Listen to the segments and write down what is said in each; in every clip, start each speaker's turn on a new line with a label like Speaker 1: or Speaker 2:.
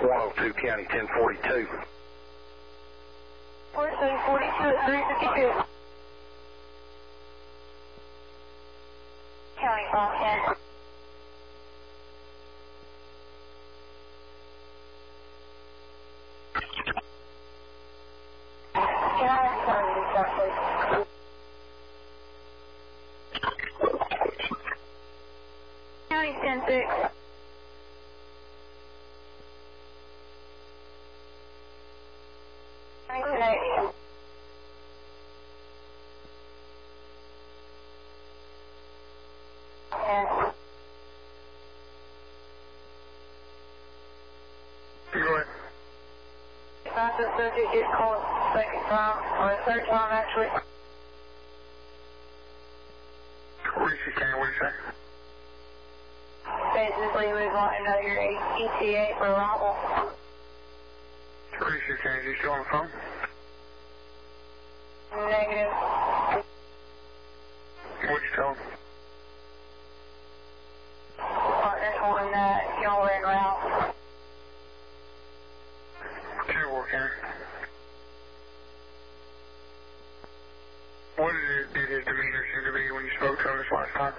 Speaker 1: 102 County 1042.
Speaker 2: 42 at 352. County 510. Can I have some of these stuff, please? County 10-6. County 10-8.
Speaker 1: Go ahead.
Speaker 2: Not the subject gets called second time, or third time actually.
Speaker 1: Reese County, what do you say?
Speaker 2: Basically, we want to know your ETA for arrival.
Speaker 1: Reese County, is he still on the phone?
Speaker 2: Negative.
Speaker 1: What'd you tell him?
Speaker 2: Partner told him that y'all were en route.
Speaker 1: Kenmore County. What did his demeanor seem to be when you spoke to him this last time?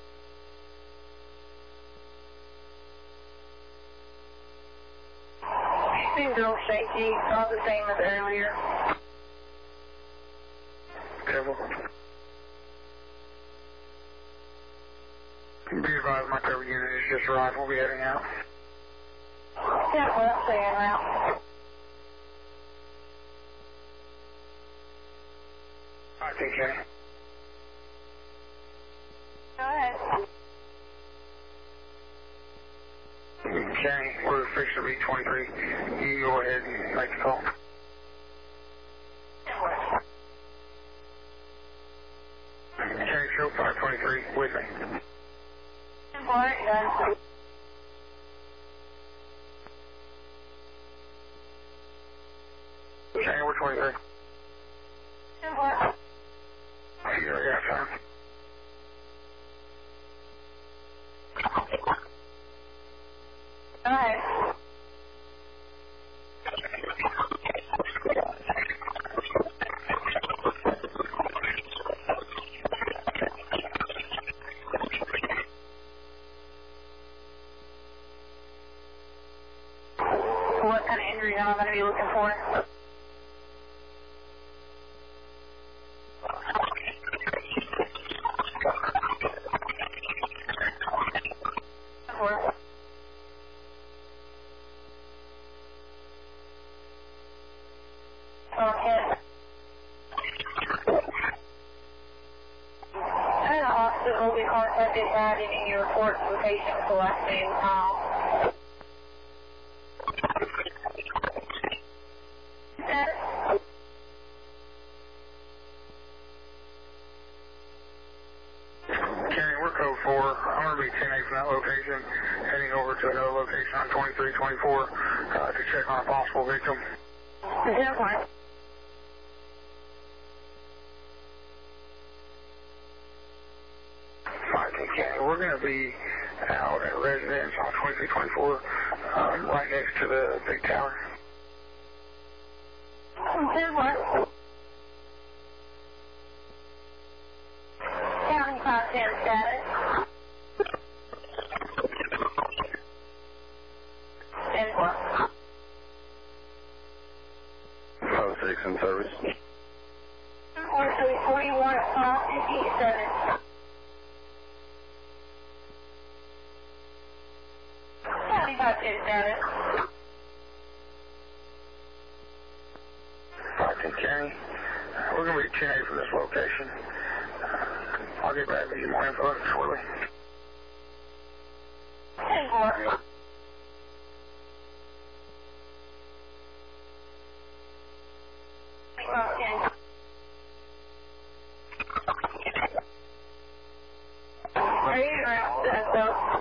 Speaker 2: He seemed a little shaky, not the same as earlier.
Speaker 1: Devil. Be advised, my cover unit is just arrived. We'll be heading out.
Speaker 2: Yeah, well, stay en route.
Speaker 1: I think, Kenny.
Speaker 2: Go ahead.
Speaker 1: Kenny, we're fixing to be 23. You go ahead and make the call. Kenny, show 523 with me.
Speaker 2: Alright, done.
Speaker 1: Kenny, we're 23.
Speaker 2: Alright.
Speaker 1: Here, I got time.
Speaker 2: Go ahead. What kind of injuries am I going to be looking for? Okay. At the hospital, we contacted that in any reports for patients the last day and time.
Speaker 1: Kenny, we're code 4. I'm going to be 10-8 from that location, heading over to another location on 2324 to check on a possible victim.
Speaker 2: Definitely.
Speaker 1: Kenny, we're going to be out at residence on 2324, right next to the big tower.
Speaker 2: Definitely. County 510 status. 10-4.
Speaker 1: 06 in service.
Speaker 2: 41 at 557. County 510 status.
Speaker 1: 510 Kenny, we're going to be 10-8 from this location. I'll get back with you more info shortly.
Speaker 2: 10-4. Are you around that though?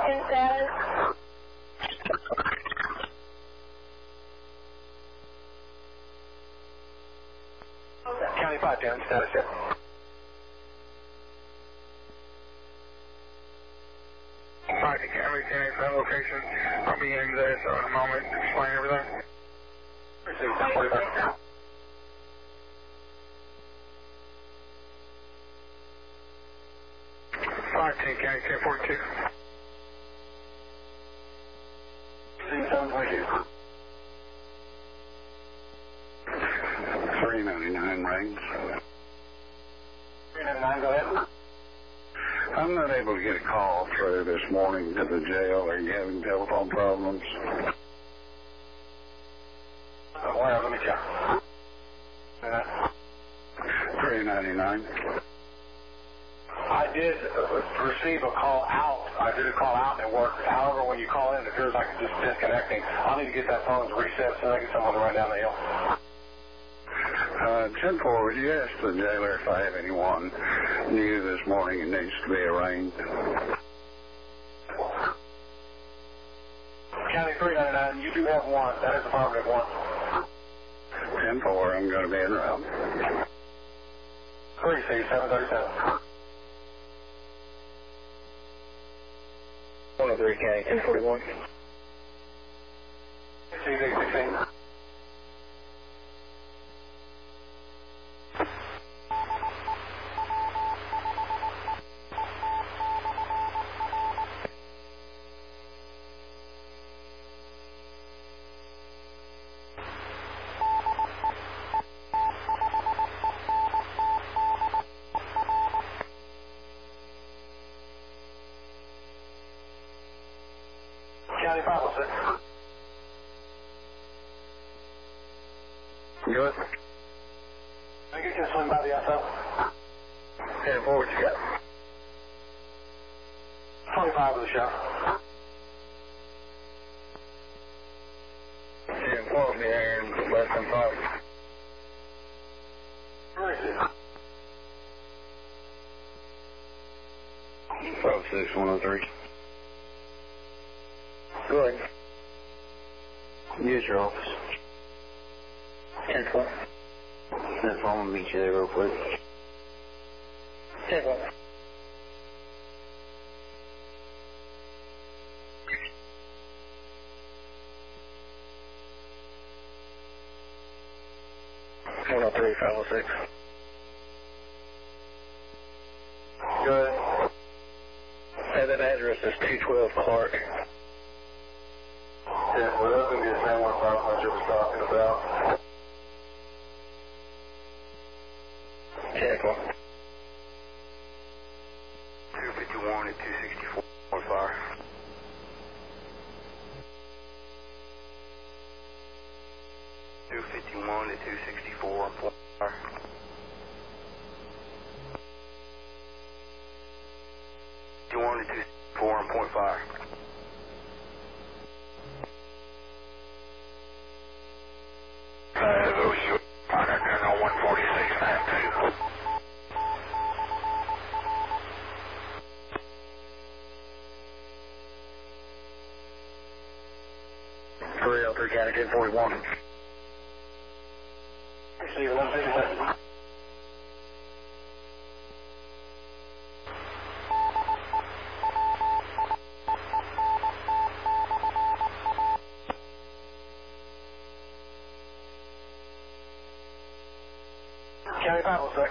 Speaker 2: Status.
Speaker 1: County 510, status check. Alright, County 10 front location. I'll be in there so in a moment to explain everything. Received 1045. 510 County 1042. Received 722.
Speaker 3: 399 range.
Speaker 1: 399, go ahead.
Speaker 3: I'm not able to get a call through this morning to the jail. Are you having telephone problems?
Speaker 1: Well, let me check.
Speaker 3: 399.
Speaker 1: I did receive a call out. I did a call out and it worked. However, when you call in, it appears like it's just disconnecting. I'll need to get that phone reset so I can get someone to run down the hill.
Speaker 3: 10-4, would you ask the jailer if I have anyone new this morning and needs to be arraigned?
Speaker 1: County 399, you do have one. That is affirmative one.
Speaker 3: 10-4, I'm going to be en route.
Speaker 1: 36737.
Speaker 4: 103 County 1041.
Speaker 1: 16. County 506.
Speaker 3: Good.
Speaker 1: I think you can swing by the SO.
Speaker 4: 10-4, what you got?
Speaker 1: 25 of the shot.
Speaker 4: 10-4 will be there in less than 5.
Speaker 1: Where is it?
Speaker 3: 56103.
Speaker 4: Go ahead.
Speaker 3: Use your office.
Speaker 4: 10-4.
Speaker 3: That's why I'm going to meet you there real quick.
Speaker 4: 10-4. One 3 506.
Speaker 1: Good.
Speaker 4: And that address is 212 Clark.
Speaker 1: Yeah, well, that's going to be the same one Sergeant was talking about.
Speaker 4: 10-4.
Speaker 3: 251 at 264 on fire. 251 at 264 on fire. 251 at 264 on point fire. On 146 and
Speaker 4: 303 County 1041.
Speaker 1: Receiving 150. County 506.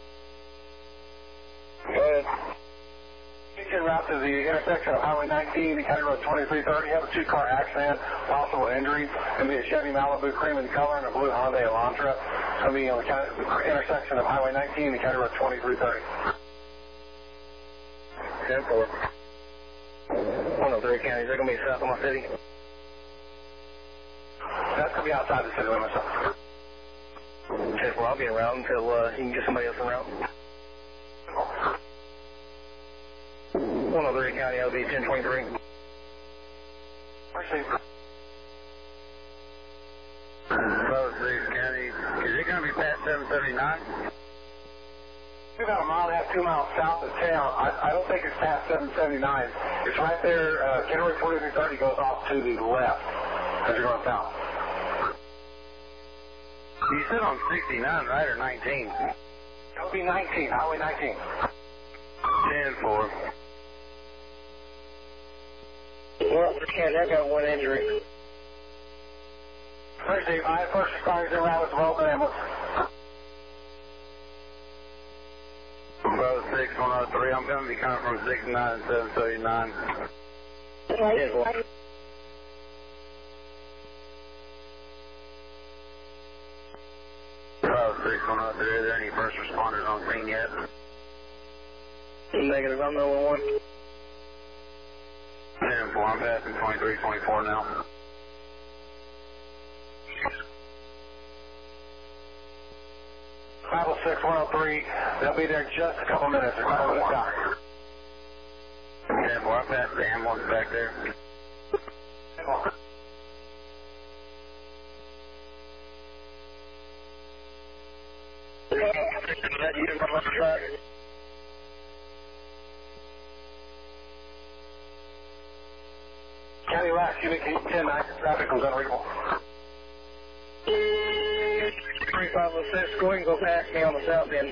Speaker 4: Go ahead.
Speaker 1: You can route to the intersection of Highway 19 and County Road 2330. Have a two-car accident, possible injuries. It'll be a Chevy Malibu cream in color and a blue Hyundai Elantra. It'll be on the intersection of Highway 19 and County Road 2330.
Speaker 4: 10-4. 103 County, is that going to be south of my city?
Speaker 1: That's going to be outside the city limits.
Speaker 4: 10-4, I'll be around until you can get somebody else around. 103 County, LB 1023.
Speaker 1: Received.
Speaker 3: 103 County. Is it going to be past 779?
Speaker 1: About a mile and a half, 2 miles south of town. I don't think it's past 779. It's right there. County Road 2330 goes off to the left as you're going south.
Speaker 3: You said on 69, right, or 19?
Speaker 1: That would be 19, Highway 19.
Speaker 3: 10-4.
Speaker 4: Well, County, I got one injury.
Speaker 1: Receive. I have first responders in route as well as an ambulance.
Speaker 3: 56103, I'm going to be coming from 69 739.
Speaker 4: 10-4.
Speaker 3: 56103, are there any first responders on scene yet?
Speaker 4: Negative, I'm the only one.
Speaker 3: 10-4, I'm passing 2324 now.
Speaker 1: Bible 6103, they'll be there in just a couple minutes. They're about to stop.
Speaker 3: 10-4, I'm passing the ambulance back there.
Speaker 1: 10-4. County last unit, can you 10-9, traffic was unreadable.
Speaker 4: 3506, go ahead and go past me on the south end.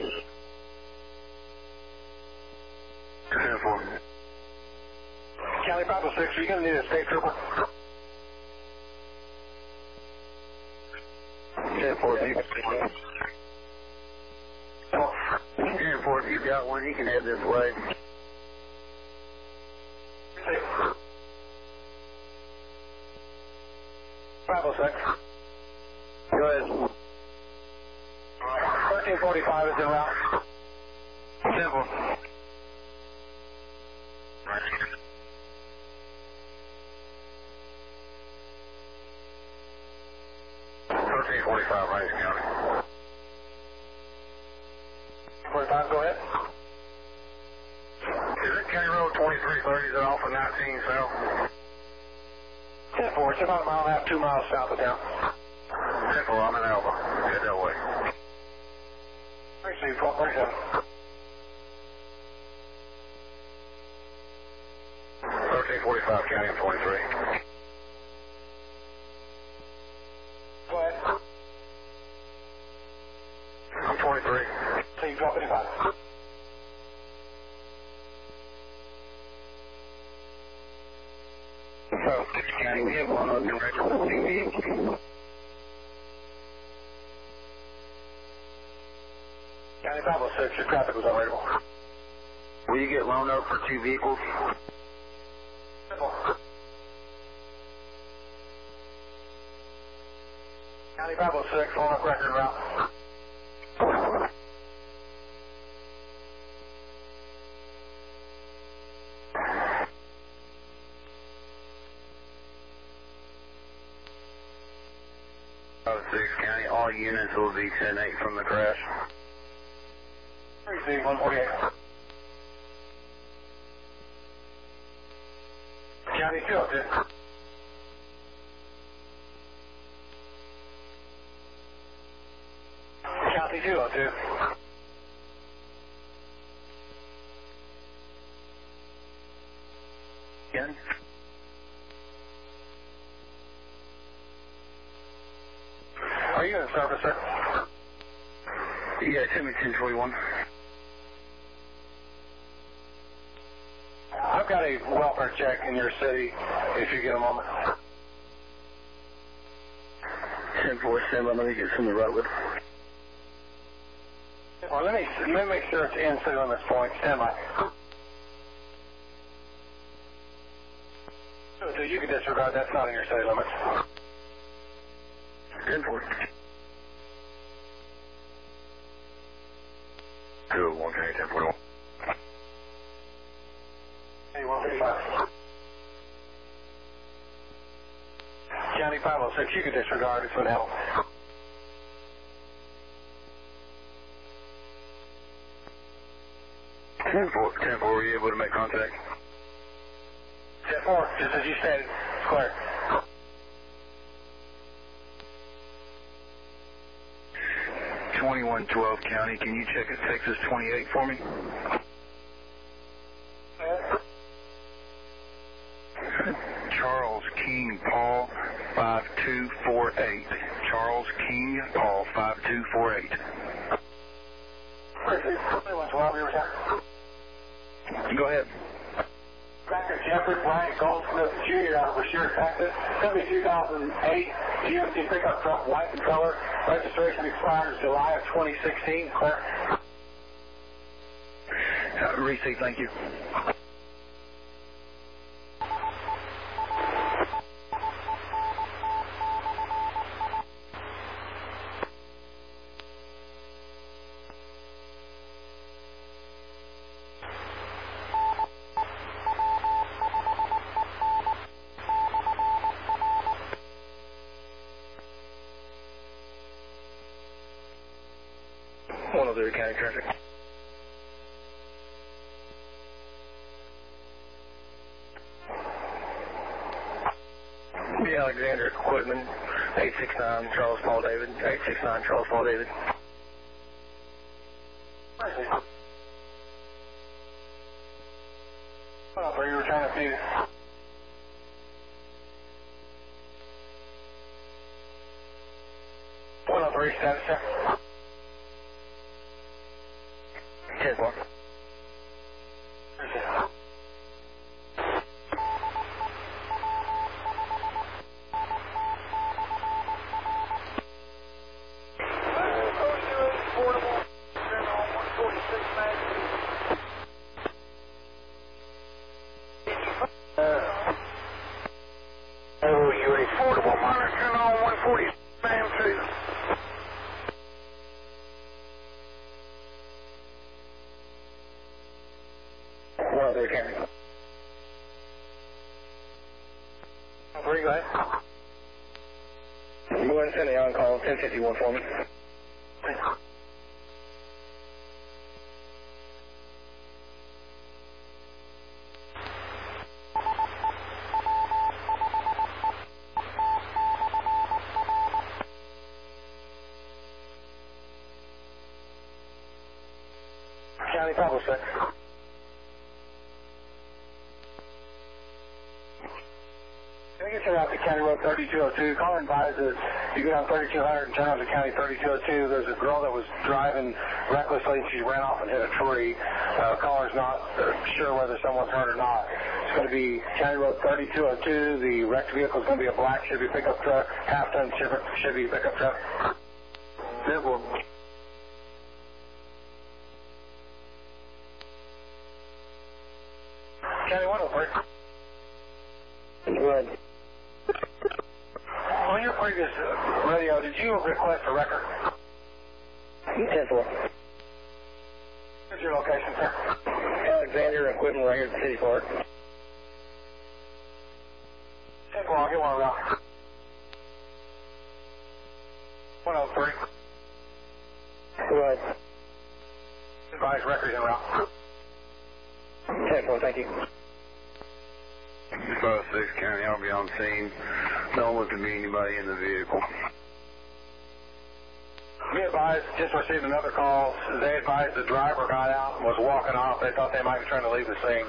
Speaker 3: 10-4.
Speaker 1: County 506, are you going to need a state trooper?
Speaker 3: 10-4, 10-4, if you've got one, you can head this way.
Speaker 1: 506.
Speaker 3: Go ahead.
Speaker 1: 1345 is en route.
Speaker 3: 10-4. 1345, Rice County.
Speaker 1: 45, go ahead.
Speaker 3: Is it County Road 2330? Is it off of 19 South?
Speaker 1: 10-4, it's about a mile and a half, 2 miles south of town.
Speaker 3: 10-4, I'm in Alba. Head that way.
Speaker 1: Receive 1237.
Speaker 3: 1345, County, I'm 23.
Speaker 1: Go ahead.
Speaker 3: I'm 23.
Speaker 1: Receive 1255.
Speaker 3: South 6 County, we have one on direct TV.
Speaker 1: County 506, your traffic was unreadable.
Speaker 3: Will you get loaned up for 2 vehicles?
Speaker 1: County 506, on up record route.
Speaker 3: South 6 County, all units will be 10-8 from the crash.
Speaker 1: Receive 148. County 202. County 202.
Speaker 3: Again?
Speaker 1: Are you in service, sir?
Speaker 3: Yeah, send me 1041.
Speaker 1: I've got a welfare check in your city, if you get a moment.
Speaker 3: 1047, let me get some of the right with.
Speaker 1: Well, let me make sure it's in city limits point. Stand by. So you can disregard, that's not in your city limits.
Speaker 3: 10-4. 201, County 1041.
Speaker 1: County 155. County 506, you can disregard, it's would help.
Speaker 3: Ten four, were you able to make contact?
Speaker 1: 10-4, just as you stated, it's clear.
Speaker 3: $2112 County, can you check at Texas 28 for me? Charles King Paul,
Speaker 4: 5248. Charles King, Paul 5248. Go ahead.
Speaker 1: Dr. Jeffrey Bryant Goldsmith Jr. out of Brashear, Texas. 2008 GMC pickup truck, white in color. Registration expires July of 2016. Clear.
Speaker 4: Receipt, thank you. One other county traffic. The Alexander Equipment, 869 Charles Paul David, 869 Charles Paul David.
Speaker 1: Are you returning to Phoenix? Status check.
Speaker 4: 10-4.
Speaker 1: Affordable monitoring on 140 Sam 2.
Speaker 4: One other county.
Speaker 1: 3, go ahead.
Speaker 4: Go ahead and send the on-call 1051 for me.
Speaker 1: County Pablo 6. Can I get you out to County Road 3202? Caller advises you go down 3200 and turn onto County 3202. There's a girl that was driving recklessly and she ran off and hit a tree. Caller's not sure whether someone's hurt or not. It's going to be County Road 3202. The wrecked vehicle is going to be a black Chevy pickup truck, half-ton Chevy pickup truck.
Speaker 4: Simple.
Speaker 1: County 103.
Speaker 4: Go ahead.
Speaker 1: On your previous radio, did you request a record?
Speaker 4: 10-4.
Speaker 1: Where's your location, sir?
Speaker 4: Alexander Equipment right here at the City Park.
Speaker 1: 10-4, I'll get one around. 103.
Speaker 4: Go ahead.
Speaker 1: Advise records en route.
Speaker 4: 10-4, thank you.
Speaker 3: 56 County, I'll be on scene. Don't look to be anybody in the vehicle.
Speaker 1: Be advised, just received another call. They advised the driver got out and was walking off. They thought they might be trying to leave the scene.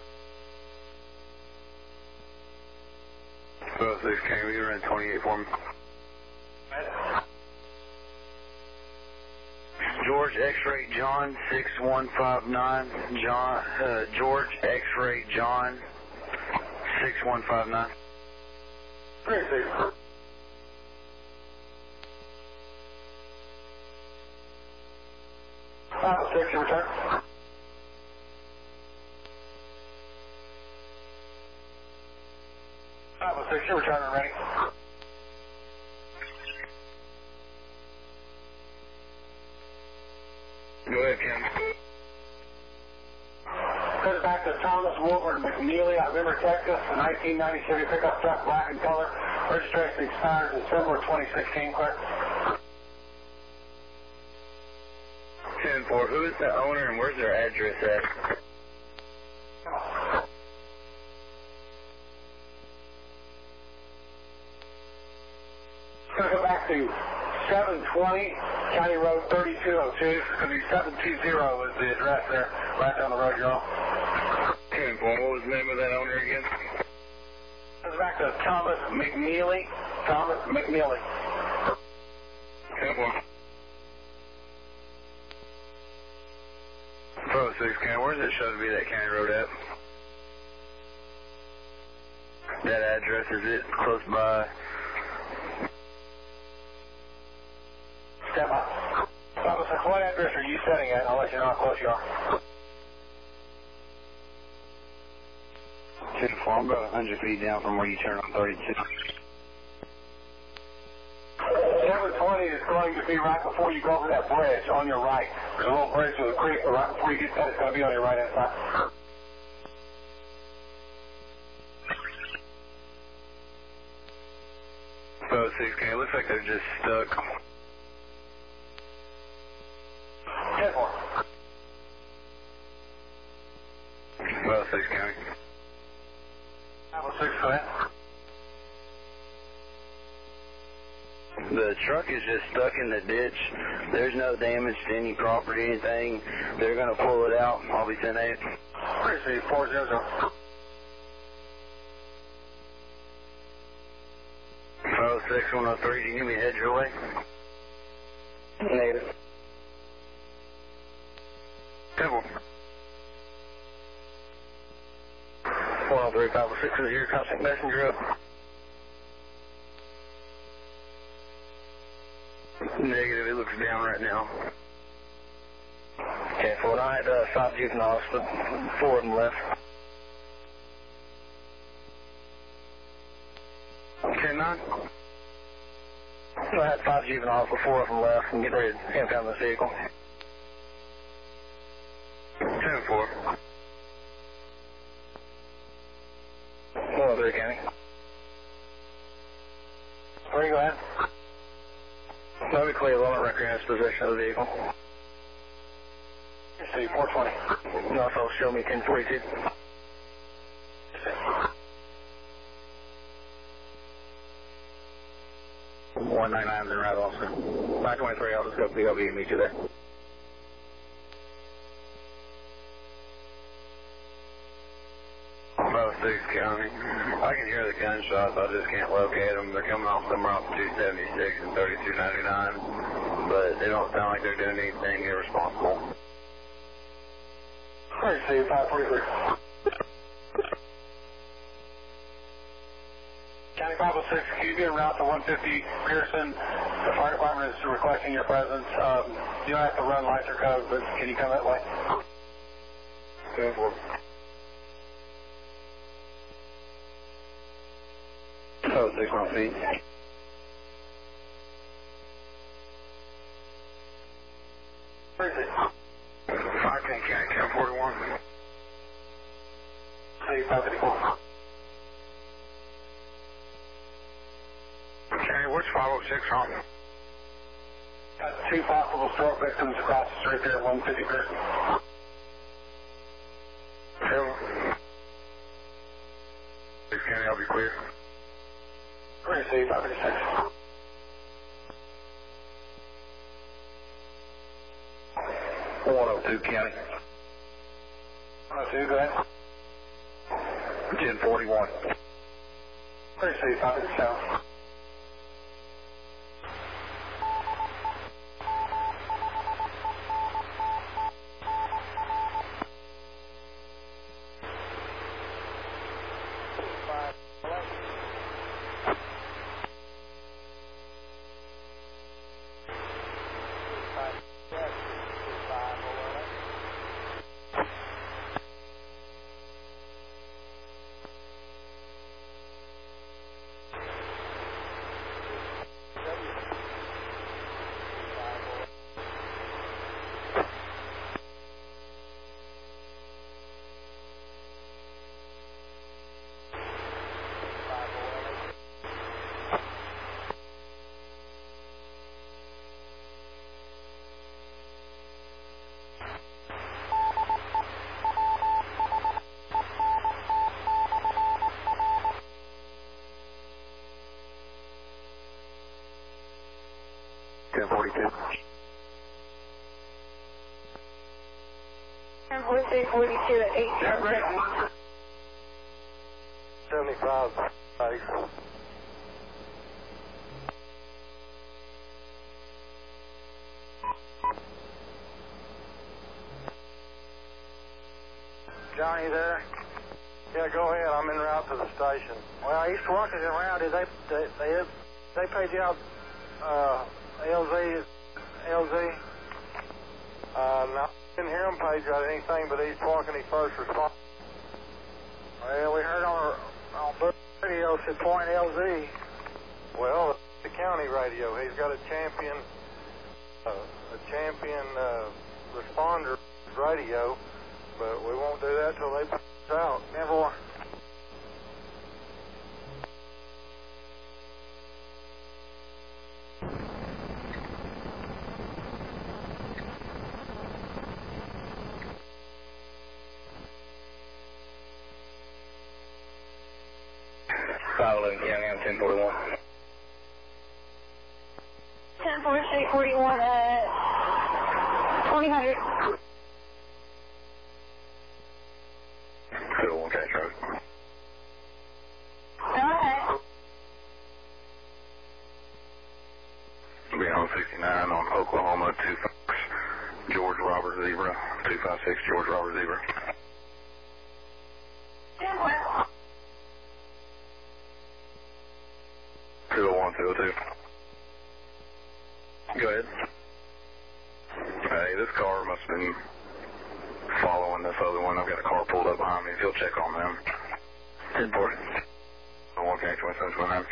Speaker 3: 56 County, you're in 28 for me. George X-Ray John 6159. George X-Ray John 6159.
Speaker 1: 36. 506, your return. Your return and ready.
Speaker 3: Go ahead, Ken.
Speaker 1: Send it back to Thomas Wolford McNeely out of Denver, Texas. 1990 Chevy pickup truck, black in color. Registration expires December 2016. Clear.
Speaker 3: 10-4. Who is the owner and where's their address at?
Speaker 1: It's going to go back to 720 County Road 3202. It's going to be 720 is the address there, right down the road you're on.
Speaker 3: 10-4. What was the name of that owner again?
Speaker 1: It's back to Thomas McNeely. Thomas McNeely.
Speaker 3: 10-4. Pro 6 County, where's it show to be that county road at? That address, is it close by?
Speaker 1: Stand by. Thomas, what address are you setting at? I'll let you know how close you are.
Speaker 3: 10-4, I'm about 100 feet down from where you turn on 32.
Speaker 1: 720 is going to be right before you go over that bridge on your right. There's a little bridge with a creek, but right before you get that, it's going to be on your right hand side.
Speaker 3: Pro 6 County, looks like they're just stuck.
Speaker 1: 10-4.
Speaker 3: Pro 6 County.
Speaker 1: Bravo 6, go ahead.
Speaker 3: The truck is just stuck in the ditch. There's no damage to any property, anything. They're going to pull it out. I'll be 10-8.
Speaker 1: Receive 400.
Speaker 3: Pro 6 103, can you give me a head your way?
Speaker 4: Negative.
Speaker 3: 10-4.
Speaker 4: 103, 506 is your contact messenger up.
Speaker 3: Negative, it looks down right now.
Speaker 4: Okay, for I had 5 juveniles, but 4 of them left.
Speaker 3: 10-9.
Speaker 4: I had 5 juveniles, but 4 of them left and getting ready to impound this vehicle.
Speaker 3: 10-4.
Speaker 4: 103 County.
Speaker 1: 3, go ahead.
Speaker 4: Let me clear the limit record in its possession of the vehicle.
Speaker 1: Receive 420.
Speaker 4: And also show me 1042.
Speaker 3: 199's in route also. 523, I'll just go POV and meet you there. Pro 6 County. I can hear the gunshots, I just can't locate them. They're coming off somewhere off 276 and 3299, but they don't sound like they're doing anything irresponsible.
Speaker 1: Receive 543. County 506, can you be en route to 150 Pearson? The fire department is requesting your presence. You don't have to run lights or code, but can you come that way?
Speaker 3: 10-4. Oh, 6 feet.
Speaker 1: Where is it?
Speaker 3: 510 County, 1041.
Speaker 1: Receive 554.
Speaker 3: Okay, what's 506 from?
Speaker 1: Got 2 possible stroke victims across the street there at 150 Pearson.
Speaker 3: 6 County, I'll be clear.
Speaker 1: Receive 556.
Speaker 3: 102 County.
Speaker 1: 102, go ahead.
Speaker 3: 1041.
Speaker 1: Receive 557.
Speaker 2: And 4342 at 8 Starbreak.
Speaker 4: 75.
Speaker 5: Johnny there? Yeah, go ahead. I'm en route to the station. Well, East Washington around, did they paid you out LZ? No, I didn't hear them pay you out anything but East Washington first response. Well, we heard on the radio said point LZ. Well, the county radio. He's got a champion responder radio, but we won't do that till they put us out. Never.
Speaker 4: County, I'm 1041.
Speaker 2: 10-4-8-41 at 2000.
Speaker 3: 201 Cash Road.
Speaker 2: Go ahead.
Speaker 3: Be on 69 on Oklahoma 26 George Robert Zebra. 256 George Robert Zebra.
Speaker 2: 10-4.
Speaker 3: 201, 202. Go ahead. Hey, this car must have been following this other one. I've got a car pulled up behind me. If you'll check on them. 10-4. 1 Cash 2729.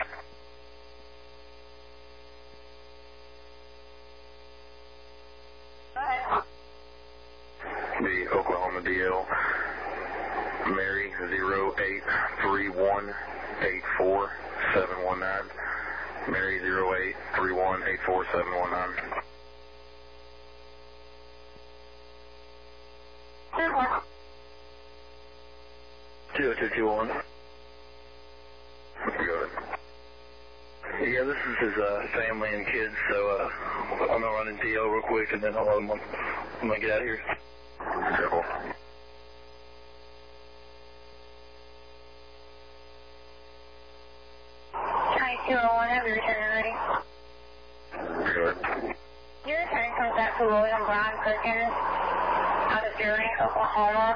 Speaker 3: The Oklahoma DL. Mary 0831847719. Mary 0831847719.
Speaker 4: 20221.
Speaker 3: Go ahead.
Speaker 4: Yeah, this is his family and kids, so I'm gonna run in DL real quick, and then I'm gonna get out of here.
Speaker 3: Careful.
Speaker 2: County 201, have your return ready.
Speaker 3: Go ahead.
Speaker 2: Your return comes back to William Brian Perkins out of Durant, Oklahoma.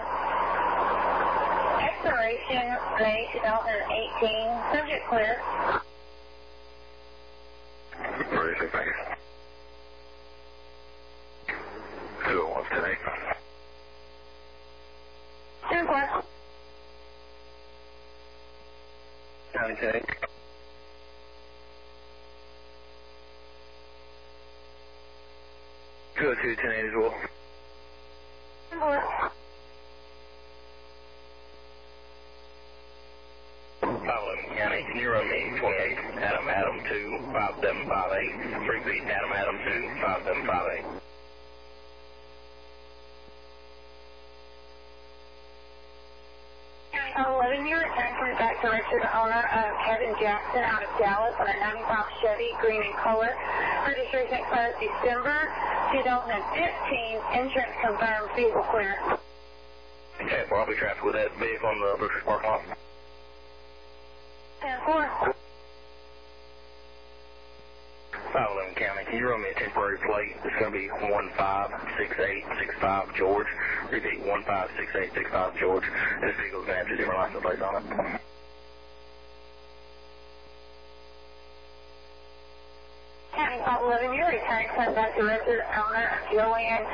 Speaker 2: Expiration May 2018. Subject clear.
Speaker 3: Ready, thank you. 201 today.
Speaker 2: 10-4.
Speaker 4: County Tech. Go to 1080 as well.
Speaker 2: 10-4.
Speaker 4: County, can you run me 28 Adam 2 5758. Repeat Adam 2 5758.
Speaker 2: County 11, your return comes back to registered owner of Kevin Jackson out of Dallas on a 95 Chevy, green in color. Registration expires December 2015. Insurance confirmed. Vehicle clear.
Speaker 4: Okay, well, I'll be traffic with that vehicle on the Brooks parking lot.
Speaker 2: 10-4.
Speaker 4: 511 County, can you run me a temporary plate? It's going to be 156865 George. Repeat, 156865 George. This vehicle's going to have 2 different license plates on it.
Speaker 2: County 511, your return comes back to registered owner Joanne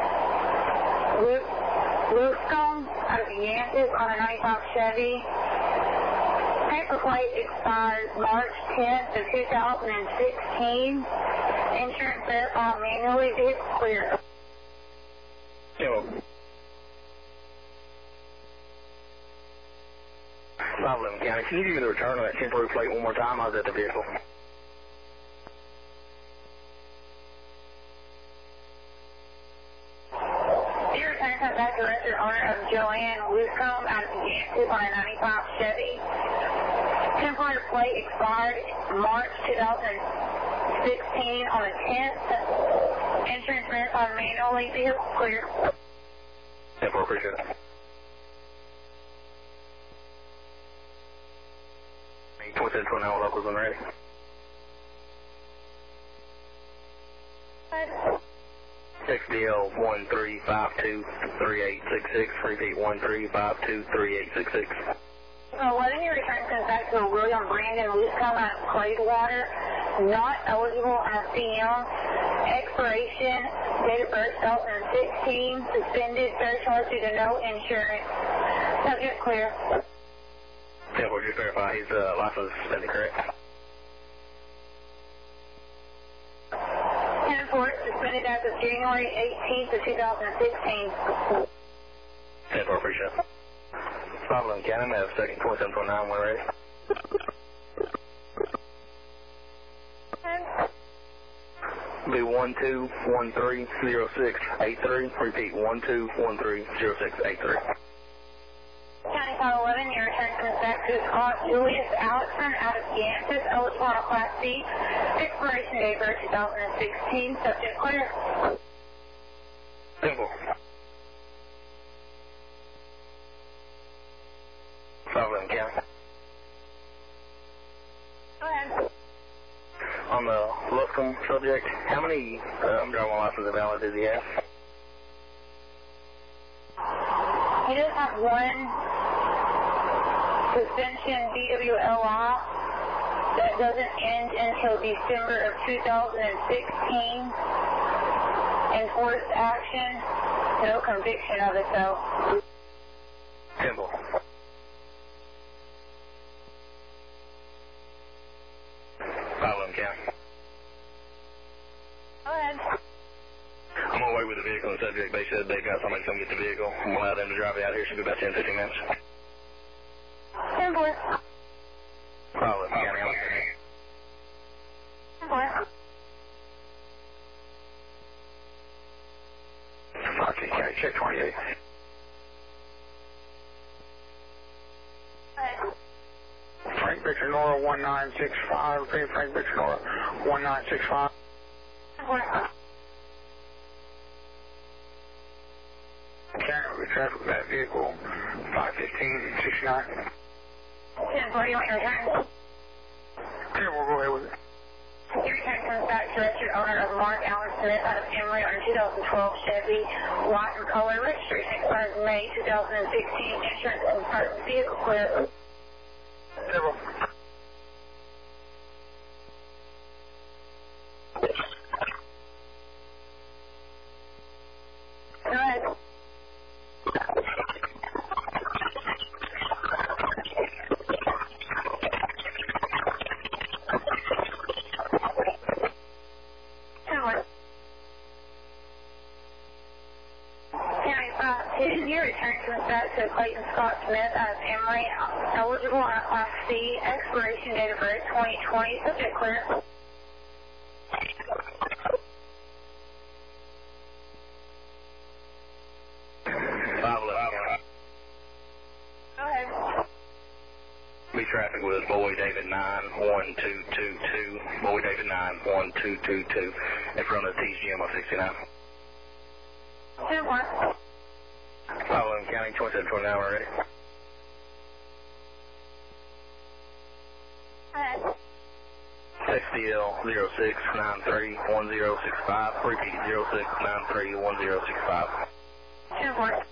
Speaker 2: Luscombe out of Yancey on a 95 Chevy. Paper plate expires March 10th of 2016. Insurance verified manually. Vehicle clear.
Speaker 4: Yeah. 511 County, can you give me the return on that temporary plate one more time? I was at the vehicle.
Speaker 2: Your return comes back to registered owner of Joanne Luscombe out of Yancey on a 95 Chevy. Temporary plate expired March 2016 on the 10th. Insurance verified manually. Vehicle clear.
Speaker 4: Yeah, I appreciate it. 2729 locals on ready. XDL 13523866. Repeat 13523866.
Speaker 2: 11, your return comes back to William Brandon Luscombe out of Claywater, not eligible on a CM. Expiration, date of birth 2016, suspended, surcharge due to no insurance. Subject clear.
Speaker 4: Yeah, we'll just verify his license is suspended, correct?
Speaker 2: 10-4, suspended as of January 18th of 2016.
Speaker 4: 10-4, appreciate it. Problem County, may have second 2729 when ready. Be 12130683. Repeat 12130683.
Speaker 2: County 511, your return comes back to Scott Julius Allison out of Kansas, eligible on a Class C. Expiration date for 2016. Subject clear.
Speaker 4: Simple. Problem County.
Speaker 2: Go ahead.
Speaker 4: On the Luscombe subject, how many driving licenses valid does he have?
Speaker 2: He does have one suspension DWLI that doesn't end until December of 2016. Enforced action, no conviction of it though.
Speaker 4: Simple. Problem County.
Speaker 2: Go ahead.
Speaker 4: I'm on the way with the vehicle and the subject. They said they got somebody to come get the vehicle. I'm allow them to drive it out here. Should be about 10-15 minutes.
Speaker 2: 10-4.
Speaker 4: Problem County.
Speaker 2: 10-4.
Speaker 3: Okay, County, check 28. Frank Victor Nora 1965. Repeat Frank Victor Nora 1965.
Speaker 2: 10-4.
Speaker 3: County, traffic with that vehicle 51569.
Speaker 2: 10-4, you want your return?
Speaker 3: Okay, we'll go ahead with it.
Speaker 2: Your return comes back to registered owner of Mark Allen Smith out of Emory on a 2012 Chevy, white in color. Registration expires May 2016. Insurance and parts vehicle clear.
Speaker 3: Several.
Speaker 2: Go ahead. Your return comes back to Clayton Scott Smith out of Emory, eligible on a Class C. Expiration date of birth 2020. Subject clear. Go ahead.
Speaker 4: Be traffic with Boy David 91222. Boy David 91222 in front of TGM of 69.
Speaker 2: 10-1.
Speaker 4: Following County 2729 already. XDL 06931065. Repeat 06931065.
Speaker 2: 10-4.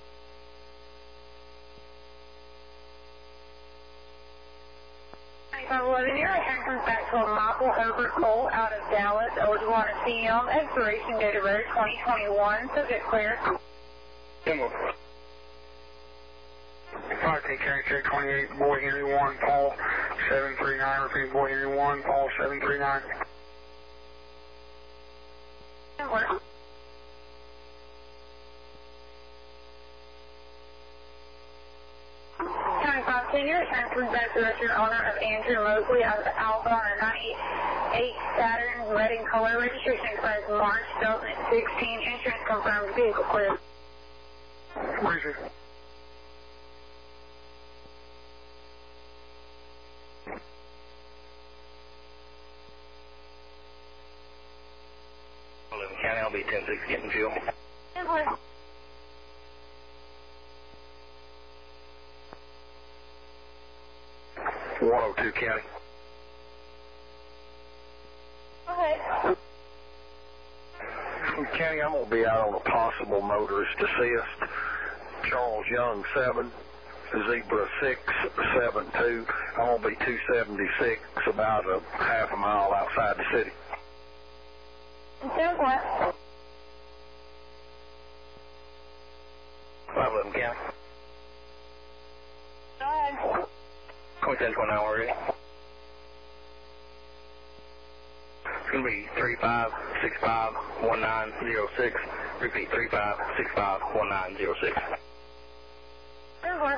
Speaker 2: Your return comes back to a Michael Herbert Cole out of Dallas, eligible on a CM. Expiration date of birth 2021. Subject clear.
Speaker 4: Simple.
Speaker 3: 5K County, check 28. Boy Henry 1, Paul 739. Repeat Boy Henry 1, Paul 739.
Speaker 2: 10-4. County 510, your return comes back to registered owner of Andrew Mosley out of Alpha on a 98 Saturn red in color. Registration expires March 2016. Insurance confirmed. Vehicle clear.
Speaker 3: Where is it?
Speaker 4: County, I'll be 10-6 getting fuel.
Speaker 2: 10-4.
Speaker 4: 102 County.
Speaker 2: Go ahead.
Speaker 6: Kenny, I'm going to be out on a possible motorist assist. Charles Young 7, Zebra 672. I'm going to be 276, about a half a mile outside the city.
Speaker 2: 10-4.
Speaker 4: 511 County.
Speaker 2: Go ahead.
Speaker 4: 2729 already. It's going to be 35651906. Repeat, 35651906.
Speaker 2: 10-4.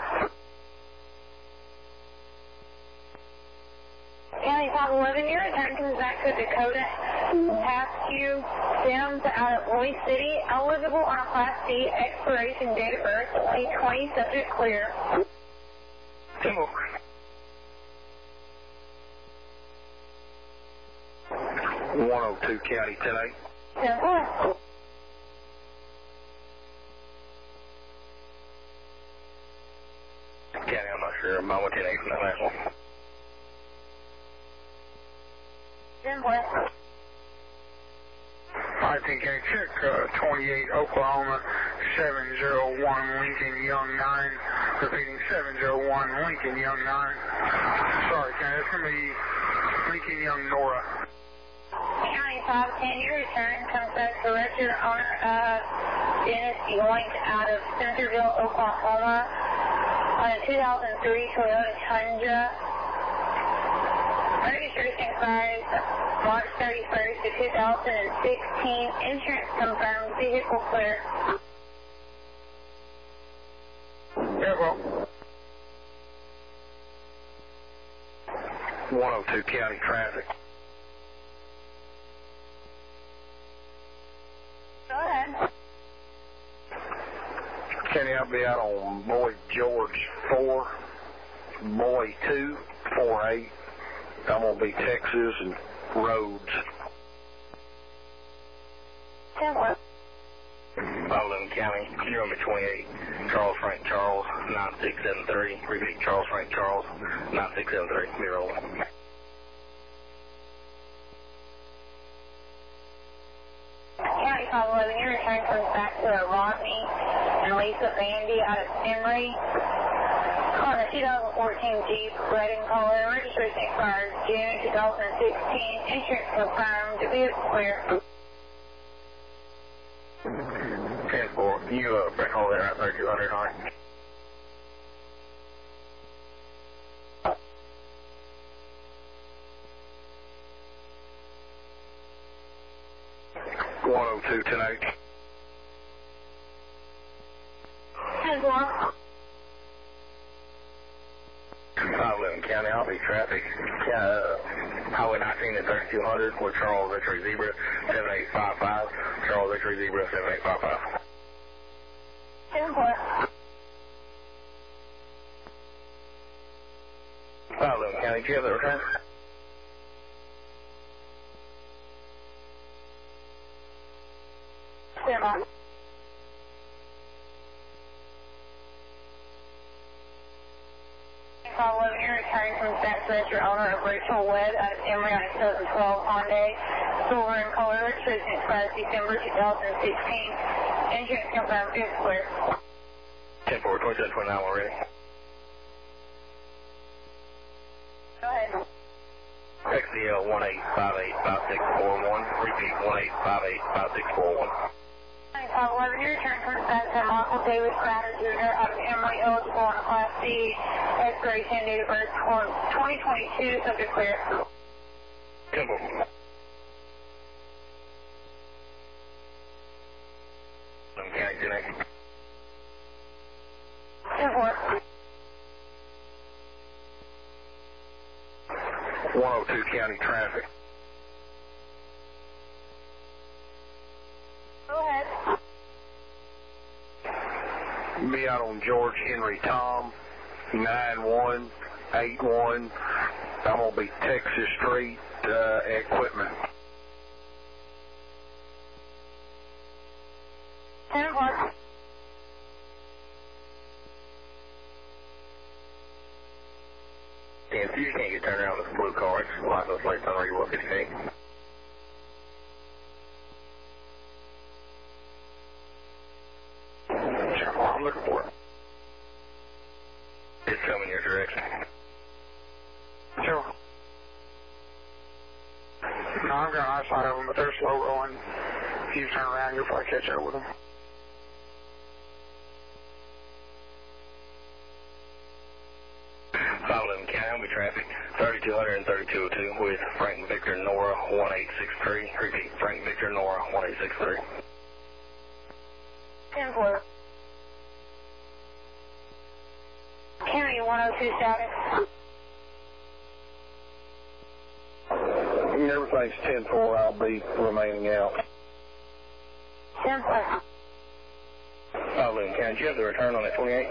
Speaker 2: County 511, your return comes back to Dakota Pascu Sims out of Roy City, eligible on a Class C, expiration date of birth, 2020, subject clear.
Speaker 4: 10-4.
Speaker 6: 102 County 10-8.
Speaker 2: 10-4.
Speaker 4: County, I'm not sure. I'm on 10-8 from that last one.
Speaker 2: 10-4.
Speaker 5: 19 County check, 28 Oklahoma 701 Lincoln Young 9. Repeating 701 Lincoln Young 9. Sorry, County, that's going to be Lincoln Young Nora.
Speaker 2: County 510, your return comes back to registered owner of Dennis Yoink out of Centerville, Oklahoma, on a 2003 Toyota Tundra. Registration expires March 31st of 2016. Insurance confirmed. Vehicle clear.
Speaker 5: Yeah, well.
Speaker 6: 102 County traffic.
Speaker 2: Go ahead.
Speaker 6: Kenny, I'll be out on Boyd George 4, Boy 2, 48. I'm going to be Texas and Rhodes.
Speaker 2: 10-4.
Speaker 4: 511 County, you're going to be 28. Charles Frank Charles, 9673. Repeat, Charles Frank Charles, 9673. Be rolling.
Speaker 2: County 511, your return comes back to Rodney and Lisa Bandy out of Emory on a 2014 Jeep red in color. Registration expires June 2016. Insurance confirmed. Vehicle clear.
Speaker 4: 10-4. Can you bring all that out 3200 high?
Speaker 6: Tonight.
Speaker 2: 10-4.
Speaker 4: 511 County, I'll be traffic. Highway 19 at 3200 with Charles X-Ray Zebra 7855. Charles X-Ray Zebra 7855.
Speaker 2: 10-4.
Speaker 4: 511 County, do you have the return?
Speaker 2: Stand by. Following your return from Saxford, owner of Rachel Webb out of Emory on a 2012 Hyundai, silver in color, registration expires December 2016. Insurance confirmed. Vehicle clear.
Speaker 4: 10-4, 2729 already.
Speaker 2: Go ahead.
Speaker 4: XDL 18585641. Repeat 18585641.
Speaker 2: 511, your return from Saxford, Michael David Crowder Jr. out of Emory, eligible on a Class C, expiration date of birth 2022, subject clear.
Speaker 4: 10-4. 11 County, 10-8.
Speaker 2: 10-4.
Speaker 6: 102 County traffic.
Speaker 2: Go ahead.
Speaker 6: Be out on George Henry Tom, 9181. I'm going to be Texas Street Equipment.
Speaker 2: 10-4.
Speaker 4: Yeah, if you just can't get turned around with this blue car, it's like those plates on where you walk 58.
Speaker 5: I'm looking for.
Speaker 4: It's coming your direction.
Speaker 5: Sure. No, I'm going outside of them, but they're slow going. If you turn around, you'll probably catch up with them.
Speaker 4: County traffic 3200 and 3202 with Frank Victor Nora 1863. Repeat, Frank Victor Nora 1863.
Speaker 2: 10-4. County 102 status.
Speaker 6: Everything's 10-4. I'll be remaining out.
Speaker 2: 10-4.
Speaker 4: Logan County, do you have the return on that 28?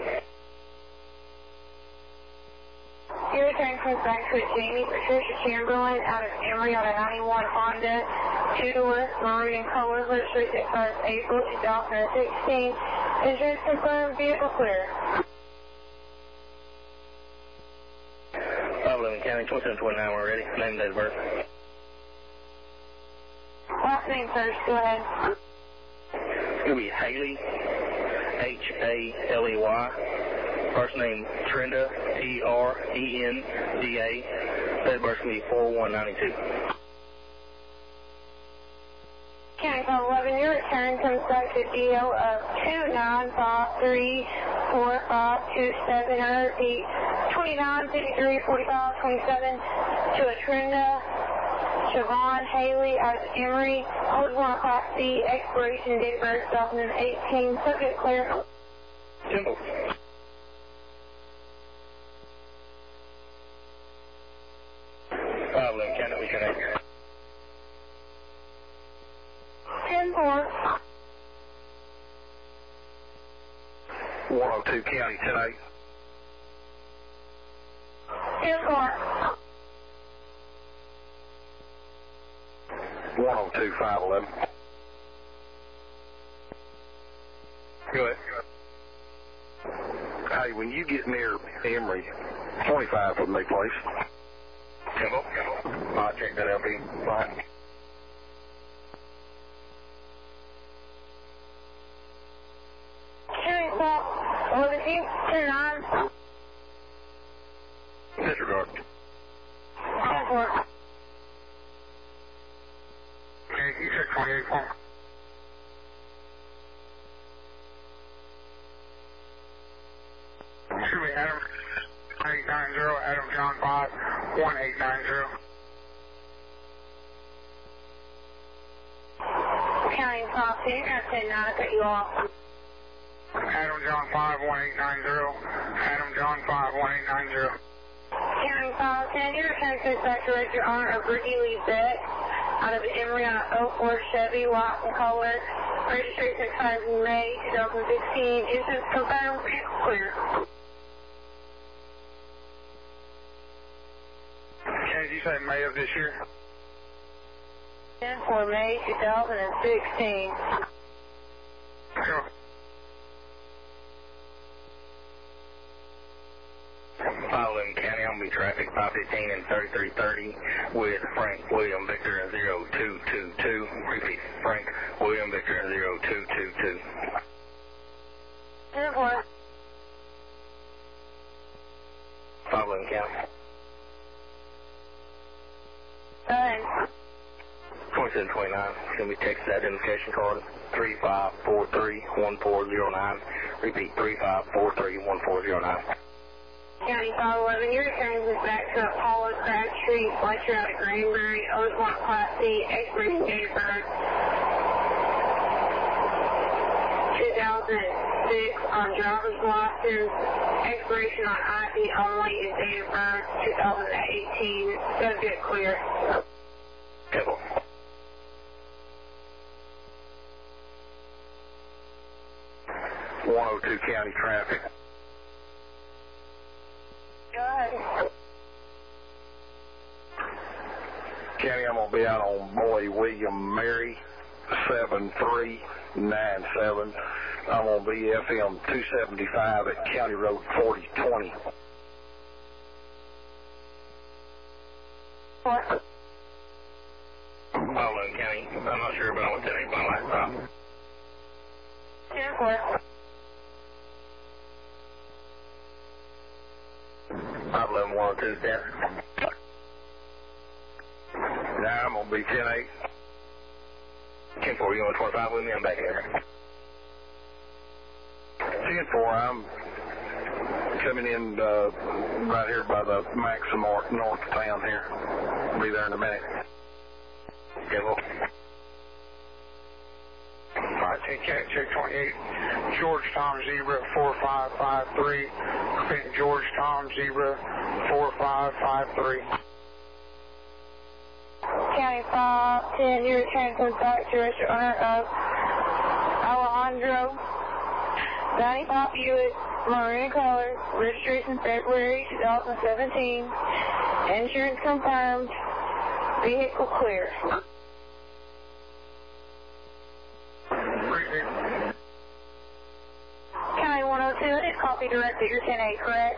Speaker 2: Your return comes back to Jamie Patricia Chamberlain out of Emory on a 91 Honda, 2-door, maroon in color, registration expires April 2016. Insurance confirmed, vehicle clear.
Speaker 4: 511 County, 2729, we're ready. Name and date of birth.
Speaker 2: Last name first, go ahead.
Speaker 4: It's going to be Haley, Haley. First name Trenda, Trenda. Date of birth going to be 4/1/92.
Speaker 2: County 511, your return comes back to DO of 29534527. I repeat, 29534527 to a Trenda Siobhan Haley out of Emory, Old One Class C, expiration date of birth 2018. Subject clear.
Speaker 4: Simple. 511 County, we connect.
Speaker 2: 10-4.
Speaker 6: 102 County, 10-8.
Speaker 2: 10-4.
Speaker 6: 102 511.
Speaker 4: Go ahead.
Speaker 6: Hey, when you get near Emory, 25 with me, please.
Speaker 4: Simple. I'll check that LP. Fine.
Speaker 2: County 11, 10-9.
Speaker 6: Disregard.
Speaker 2: 10-4.
Speaker 5: Okay, you check 28 for me. Should be Adam 890, Adam John 5, 1890.
Speaker 2: County 5, so you're going to say 9 to cut you off.
Speaker 5: Adam John 5, 1890. Adam John 5, 1890.
Speaker 2: County 5, can your return comes back to register owner of Ricky Lee Beck out of Emory on a 04 Chevy, white in color. Registration expires in May 2016. Insurance confirmed, vehicle clear.
Speaker 5: Okay, did you say May of this year?
Speaker 2: For May 2016.
Speaker 5: Sure.
Speaker 4: 511 County, I'm going to be traffic 515 and 3330 with Frank William Victor 0222. Repeat, Frank William Victor 0222.
Speaker 2: 10-4.
Speaker 4: 511 County.
Speaker 2: Go ahead.
Speaker 4: 2729, it's going to be Texas identification card 35431409. Repeat, 35431409.
Speaker 2: County 511, your return is back to Apollo Crabtree, Fletcher out of Granbury, Ozark Class C, expiration date of birth 2006 on driver's license, expiration on ID only, and date of birth 2018. Subject clear.
Speaker 4: Simple.
Speaker 6: 102 County traffic.
Speaker 2: Go ahead.
Speaker 6: County, I'm going to be out on Boy William Mary 7397. I'm going to be FM 275 at County Road 4020.
Speaker 4: 511 County, I'm not sure, but I went to my last stop.
Speaker 2: 10-4.
Speaker 4: 511 102, Denver.
Speaker 6: Now I'm going to be 10-8.
Speaker 4: 10-4, you want 25 with me? I'm back here.
Speaker 6: 10-4, I'm coming in right here by the Maxim north of town here. I'll be there in a minute.
Speaker 4: 10-4.
Speaker 5: Check 28. George Tom Zebra 4553. George Tom Zebra 4553.
Speaker 2: County 510, your return comes back to register owner of Alejandro 95 Buick, maroon color, registration February 2017, insurance confirmed, vehicle clear. County 102, it is copy direct at your 10-8, correct?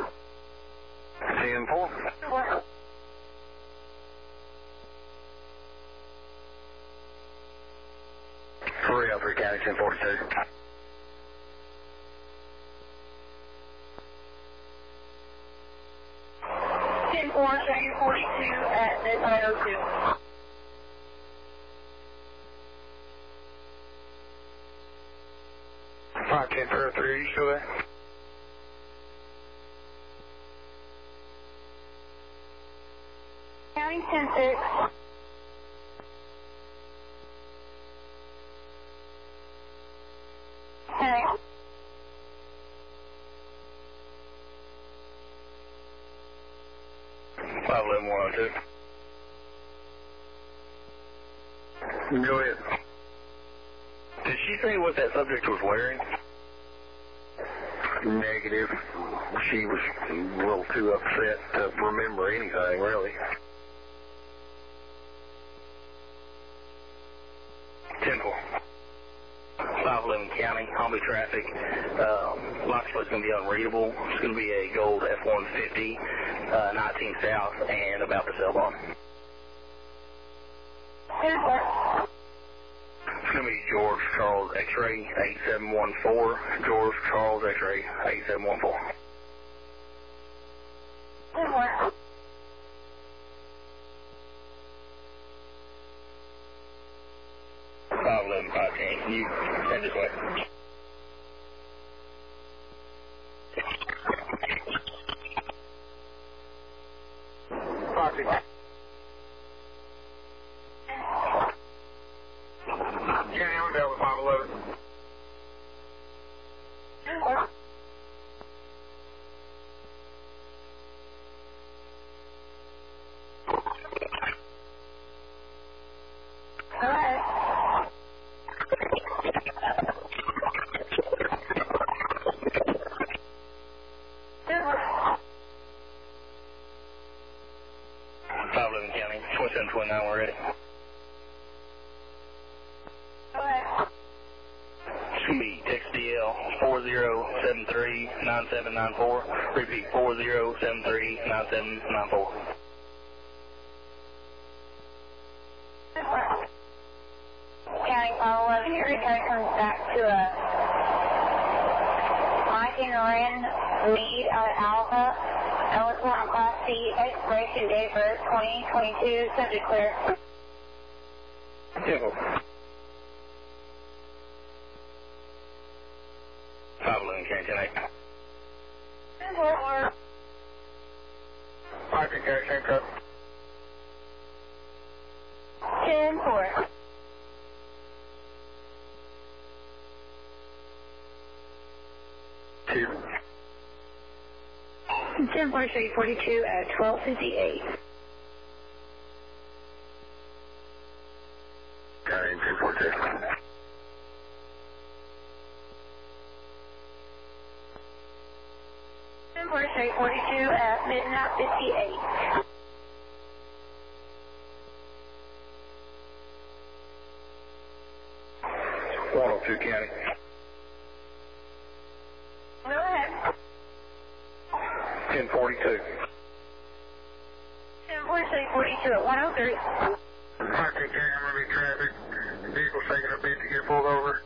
Speaker 6: 10-4.
Speaker 2: What?
Speaker 4: Three up for County 1042.
Speaker 2: County 42 at midnight 02.
Speaker 5: Five 10 for 3, are you still there?
Speaker 2: County 10-6. Okay.
Speaker 4: Five 11 102.
Speaker 6: Go ahead.
Speaker 4: Did she say what that subject was wearing?
Speaker 6: Negative. She was a little too upset to remember anything, really.
Speaker 4: 10-4. 511 County, Homby traffic. License plate's going to be unreadable. It's going to be a gold F-150, 19 South, and about to sell on. It's going to be George Charles X-Ray 8714. George Charles X-Ray 8714. Five 11 510. Can you head this way?
Speaker 5: County, I'm down with 511.
Speaker 2: Alright.
Speaker 4: County, 2729, we're ready. It's going to be XDL 40739794. Repeat 40739794.
Speaker 2: County 511, your return comes back to Mike and Lynn Mead out of Alpha. Eligible on Class C, expiration date for 2022, subject clear.
Speaker 4: Yeah. 511 County 10-8.
Speaker 5: 5 10 County, same truck.
Speaker 2: 10-4.
Speaker 6: Two.
Speaker 2: 10-4, Street 42 at 1258.
Speaker 6: County 1042.
Speaker 2: 10-4, Street 42 at midnight 58.
Speaker 6: County.
Speaker 2: Go ahead.
Speaker 6: 1042.
Speaker 2: 10-4, Street 42 at 103.
Speaker 5: 5 10 County, I'm going to be traffic. The vehicle's taking a bit to get pulled over.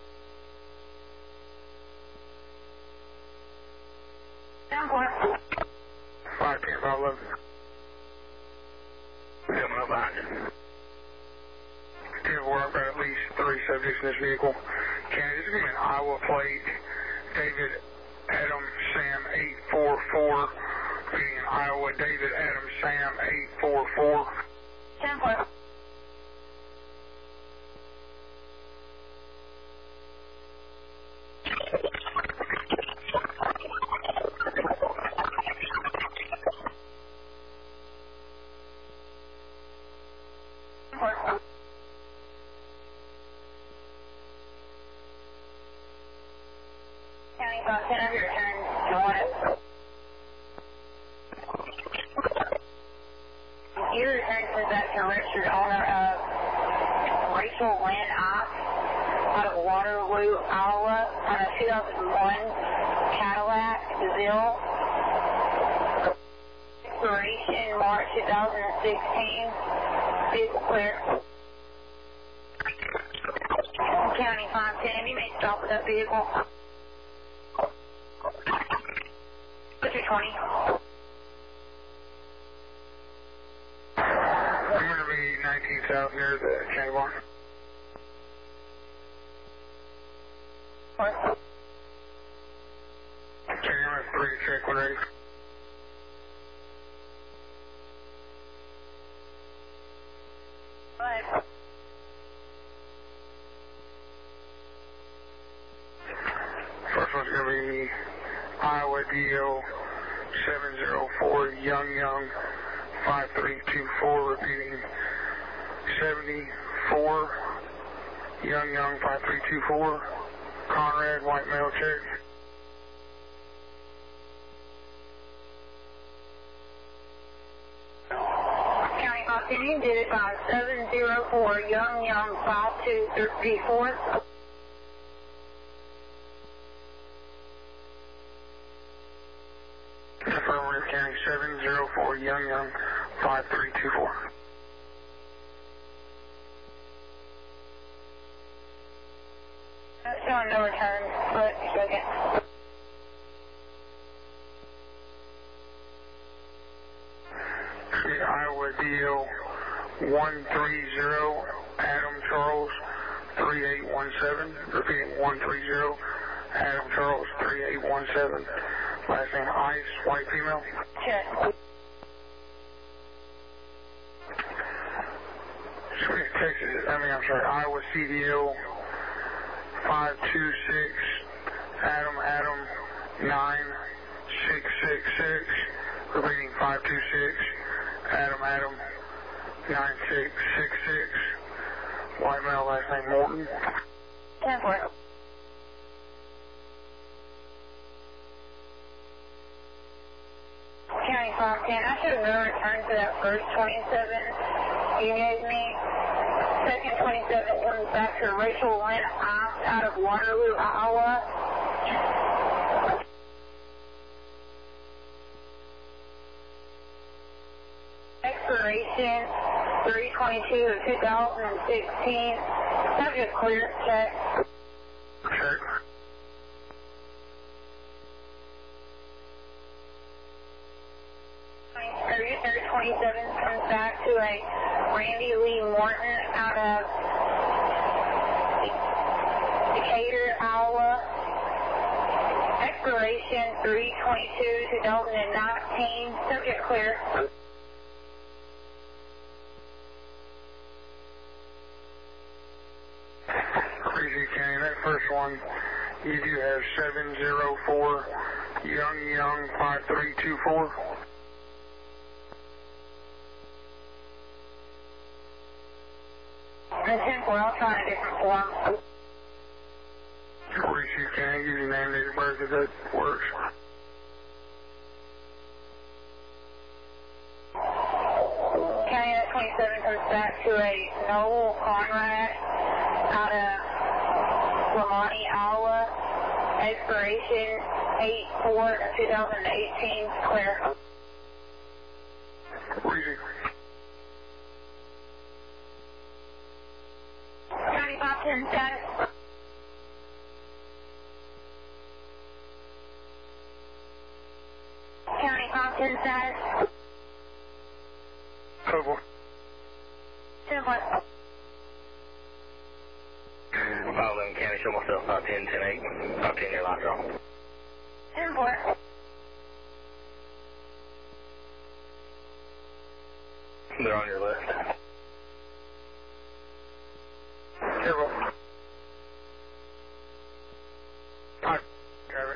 Speaker 2: 10-4.
Speaker 5: 5 Copy, 511.
Speaker 3: Coming up behind you.
Speaker 5: 10-4, I've got at least 3 subjects in this vehicle. Can I just give me an Iowa plate, David Adam Sam 844, being Iowa David Adam Sam 844.
Speaker 2: 10-4. County Box 10 of your turn. You returned to the registered owner of Rachel Lynn Ox out of Waterloo, Iowa, on a 2001 Cadillac DeVille. Expiration March 2016. Vehicle clear. County 510, you may stop with that vehicle. What's your 20?
Speaker 5: I'm going to be 19 South near the county barn.
Speaker 2: What?
Speaker 5: Okay, I'm at 3, check when ready.
Speaker 2: Five.
Speaker 5: First one's going to be Iowa DL 704 Young 5324, repeating 74 Young 5324, Conrad, white male, check.
Speaker 2: County Box 10, you did it by 704 Young 5234.
Speaker 5: Affirmative, County 704 Young 5324.
Speaker 2: Showing no return, but second.
Speaker 5: The Iowa DL 130 Adam Charles 3817, repeating 130 Adam Charles 3817. Last name Ice, white female.
Speaker 2: Check.
Speaker 5: Iowa CDL 526 Adam 9666, repeating 526 Adam 9666, white male, last name Morton.
Speaker 2: 10-4. County 510, I should have never returned to that first 27 you gave me. Second 27 comes back to Rachel Lynn Ox out of Waterloo, Iowa. Expiration 3/22 of 2016. Subject clear, check.
Speaker 5: Check.
Speaker 2: Third 27 comes back to a Randy Lee Morton out of Decatur, Iowa. Expiration 3/22/2019. Subject clear.
Speaker 5: Crazy County, that first one, you do have 704 Young 5324.
Speaker 2: The 10-4, I'll try a different form.
Speaker 5: Crazy County, give your name, date of birth, if that works.
Speaker 2: County, that 27 comes back to a Noel Conrad out of Lamani, Iowa. Expiration 8/4/2018. Clear.
Speaker 5: Crazy.
Speaker 2: County 510 status. County 510, 10 cents.
Speaker 5: Total.
Speaker 2: 10 what?
Speaker 4: 511 County, show myself 510, 10-8. 510 near line draw.
Speaker 2: 10 4.
Speaker 4: They're on your list.
Speaker 5: Zero. All right, Trevor.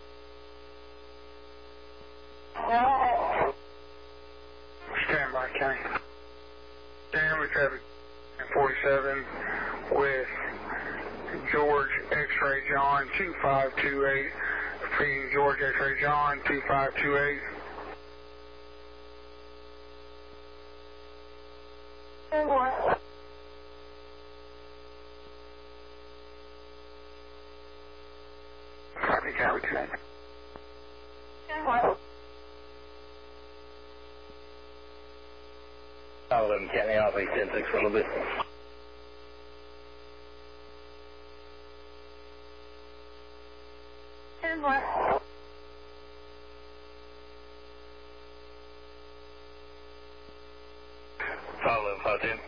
Speaker 5: Stand by, County. Stand with traffic 47 with George X-Ray John 2528. Feeding George X-Ray John 2528. Copy, County.
Speaker 4: 511 County, I'll be 10-6 for a little bit.
Speaker 2: What?
Speaker 4: Follow 510.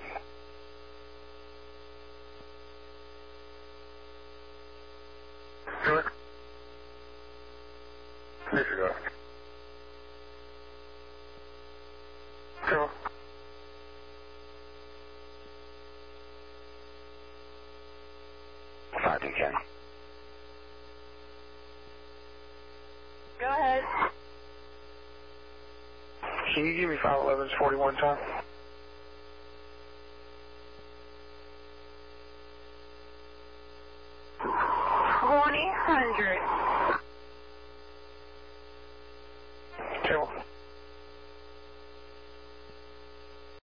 Speaker 5: Good. Disregard. Go.
Speaker 6: County.
Speaker 2: Go ahead.
Speaker 5: Can you give me 511's 41 time?
Speaker 2: $2,000.
Speaker 5: Kill.